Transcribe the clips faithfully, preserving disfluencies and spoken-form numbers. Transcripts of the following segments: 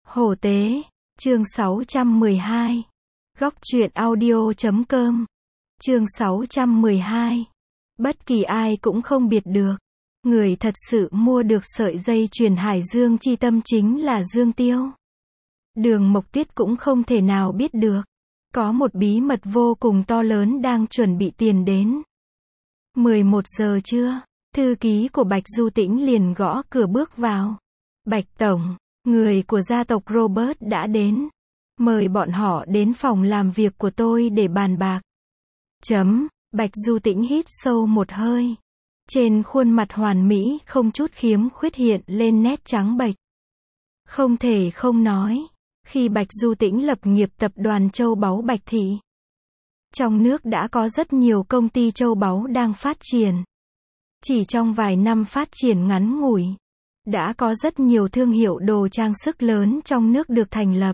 Hổ Tế, chương sáu trăm mười hai. Góc truyện audio chấm com. Chương sáu trăm mười hai. Bất kỳ ai cũng không biệt được. Người thật sự mua được sợi dây chuyền Hải Dương chi tâm chính là Dương Tiêu. Đường Mộc Tuyết cũng không thể nào biết được. Có một bí mật vô cùng to lớn đang chuẩn bị tiền đến. mười một giờ trưa, thư ký của Bạch Du Tĩnh liền gõ cửa bước vào. Bạch Tổng, người của gia tộc Robert đã đến. Mời bọn họ đến phòng làm việc của tôi để bàn bạc. Chấm, Bạch Du Tĩnh hít sâu một hơi. Trên khuôn mặt hoàn mỹ không chút khiếm khuyết hiện lên nét trắng bệch. Không thể không nói, khi Bạch Du Tĩnh lập nghiệp tập đoàn châu báu Bạch Thị, trong nước đã có rất nhiều công ty châu báu đang phát triển. Chỉ trong vài năm phát triển ngắn ngủi, đã có rất nhiều thương hiệu đồ trang sức lớn trong nước được thành lập,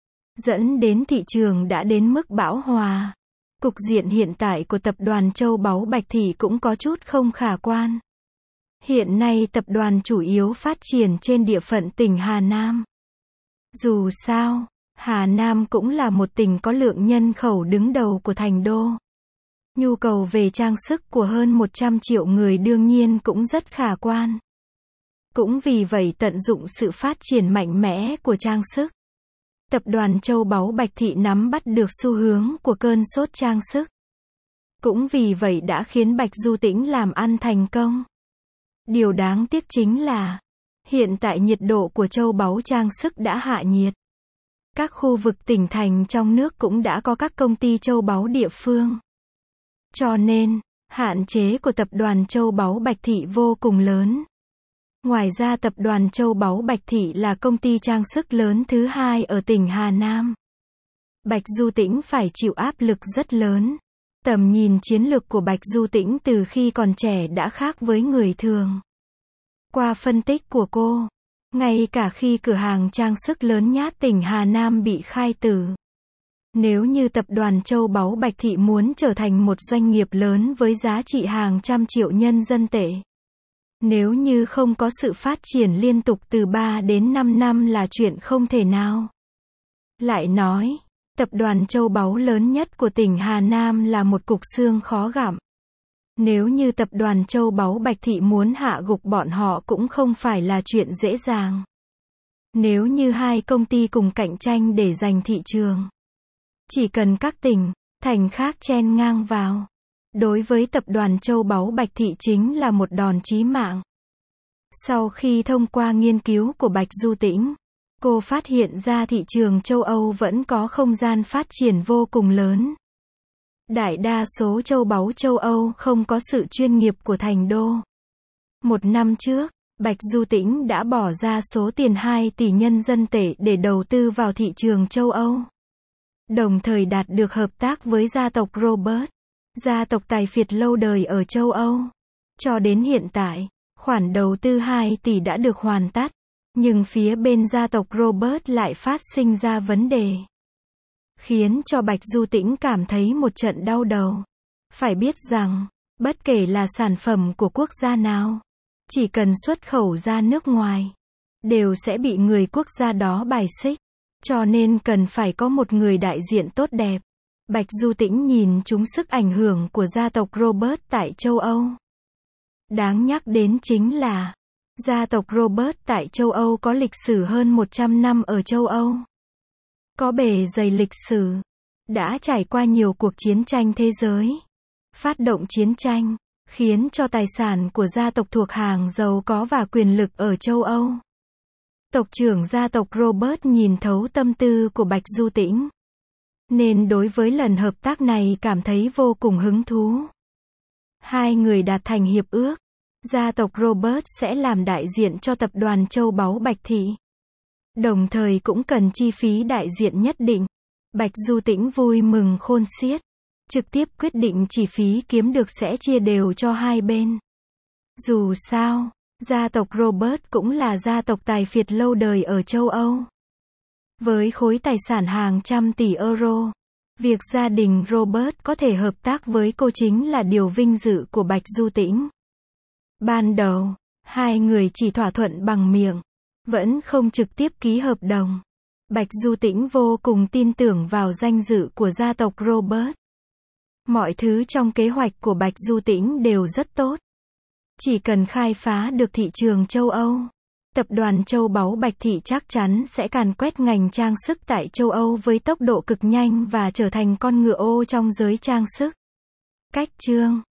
dẫn đến thị trường đã đến mức bão hòa. Cục diện hiện tại của tập đoàn châu báu Bạch Thị cũng có chút không khả quan. Hiện nay tập đoàn chủ yếu phát triển trên địa phận tỉnh Hà Nam. Dù sao, Hà Nam cũng là một tỉnh có lượng nhân khẩu đứng đầu của thành đô. Nhu cầu về trang sức của hơn một trăm triệu người đương nhiên cũng rất khả quan. Cũng vì vậy tận dụng sự phát triển mạnh mẽ của trang sức, tập đoàn châu báu Bạch Thị nắm bắt được xu hướng của cơn sốt trang sức. Cũng vì vậy đã khiến Bạch Du Tĩnh làm ăn thành công. Điều đáng tiếc chính là, hiện tại nhiệt độ của châu báu trang sức đã hạ nhiệt. Các khu vực tỉnh thành trong nước cũng đã có các công ty châu báu địa phương. Cho nên, hạn chế của tập đoàn châu báu Bạch Thị vô cùng lớn. Ngoài ra tập đoàn châu báu Bạch Thị là công ty trang sức lớn thứ hai ở tỉnh Hà Nam. Bạch Du Tĩnh phải chịu áp lực rất lớn. Tầm nhìn chiến lược của Bạch Du Tĩnh từ khi còn trẻ đã khác với người thường. Qua phân tích của cô, ngay cả khi cửa hàng trang sức lớn nhất tỉnh Hà Nam bị khai tử, nếu như tập đoàn châu báu Bạch Thị muốn trở thành một doanh nghiệp lớn với giá trị hàng trăm triệu nhân dân tệ, nếu như không có sự phát triển liên tục từ ba đến năm năm là chuyện không thể nào. Lại nói, tập đoàn châu báu lớn nhất của tỉnh Hà Nam là một cục xương khó gặm. Nếu như tập đoàn châu báu Bạch Thị muốn hạ gục bọn họ cũng không phải là chuyện dễ dàng. Nếu như hai công ty cùng cạnh tranh để giành thị trường, chỉ cần các tỉnh, thành khác chen ngang vào, đối với tập đoàn châu báu Bạch Thị chính là một đòn chí mạng. Sau khi thông qua nghiên cứu của Bạch Du Tĩnh, cô phát hiện ra thị trường châu Âu vẫn có không gian phát triển vô cùng lớn. Đại đa số châu báu châu Âu không có sự chuyên nghiệp của thành đô. Một năm trước, Bạch Du Tĩnh đã bỏ ra số tiền hai tỷ nhân dân tệ để đầu tư vào thị trường châu Âu. Đồng thời đạt được hợp tác với gia tộc Robert, gia tộc tài phiệt lâu đời ở châu Âu. Cho đến hiện tại, khoản đầu tư hai tỷ đã được hoàn tất, nhưng phía bên gia tộc Robert lại phát sinh ra vấn đề, khiến cho Bạch Du Tĩnh cảm thấy một trận đau đầu. Phải biết rằng, bất kể là sản phẩm của quốc gia nào, chỉ cần xuất khẩu ra nước ngoài, đều sẽ bị người quốc gia đó bài xích. Cho nên cần phải có một người đại diện tốt đẹp. Bạch Du Tĩnh nhìn trúng sức ảnh hưởng của gia tộc Robert tại châu Âu. Đáng nhắc đến chính là, gia tộc Robert tại châu Âu có lịch sử hơn một trăm năm ở châu Âu. Có bề dày lịch sử, đã trải qua nhiều cuộc chiến tranh thế giới. Phát động chiến tranh, khiến cho tài sản của gia tộc thuộc hàng giàu có và quyền lực ở châu Âu. Tộc trưởng gia tộc Robert nhìn thấu tâm tư của Bạch Du Tĩnh, nên đối với lần hợp tác này cảm thấy vô cùng hứng thú. Hai người đạt thành hiệp ước, gia tộc Robert sẽ làm đại diện cho tập đoàn châu báu Bạch Thị. Đồng thời cũng cần chi phí đại diện nhất định. Bạch Du Tĩnh vui mừng khôn xiết, trực tiếp quyết định chi phí kiếm được sẽ chia đều cho hai bên. Dù sao, gia tộc Robert cũng là gia tộc tài phiệt lâu đời ở châu Âu. Với khối tài sản hàng trăm tỷ euro, việc gia đình Robert có thể hợp tác với cô chính là điều vinh dự của Bạch Du Tĩnh. Ban đầu, hai người chỉ thỏa thuận bằng miệng, vẫn không trực tiếp ký hợp đồng. Bạch Du Tĩnh vô cùng tin tưởng vào danh dự của gia tộc Robert. Mọi thứ trong kế hoạch của Bạch Du Tĩnh đều rất tốt. Chỉ cần khai phá được thị trường châu Âu, tập đoàn châu báu Bạch Thị chắc chắn sẽ càn quét ngành trang sức tại châu Âu với tốc độ cực nhanh và trở thành con ngựa ô trong giới trang sức. Cách chương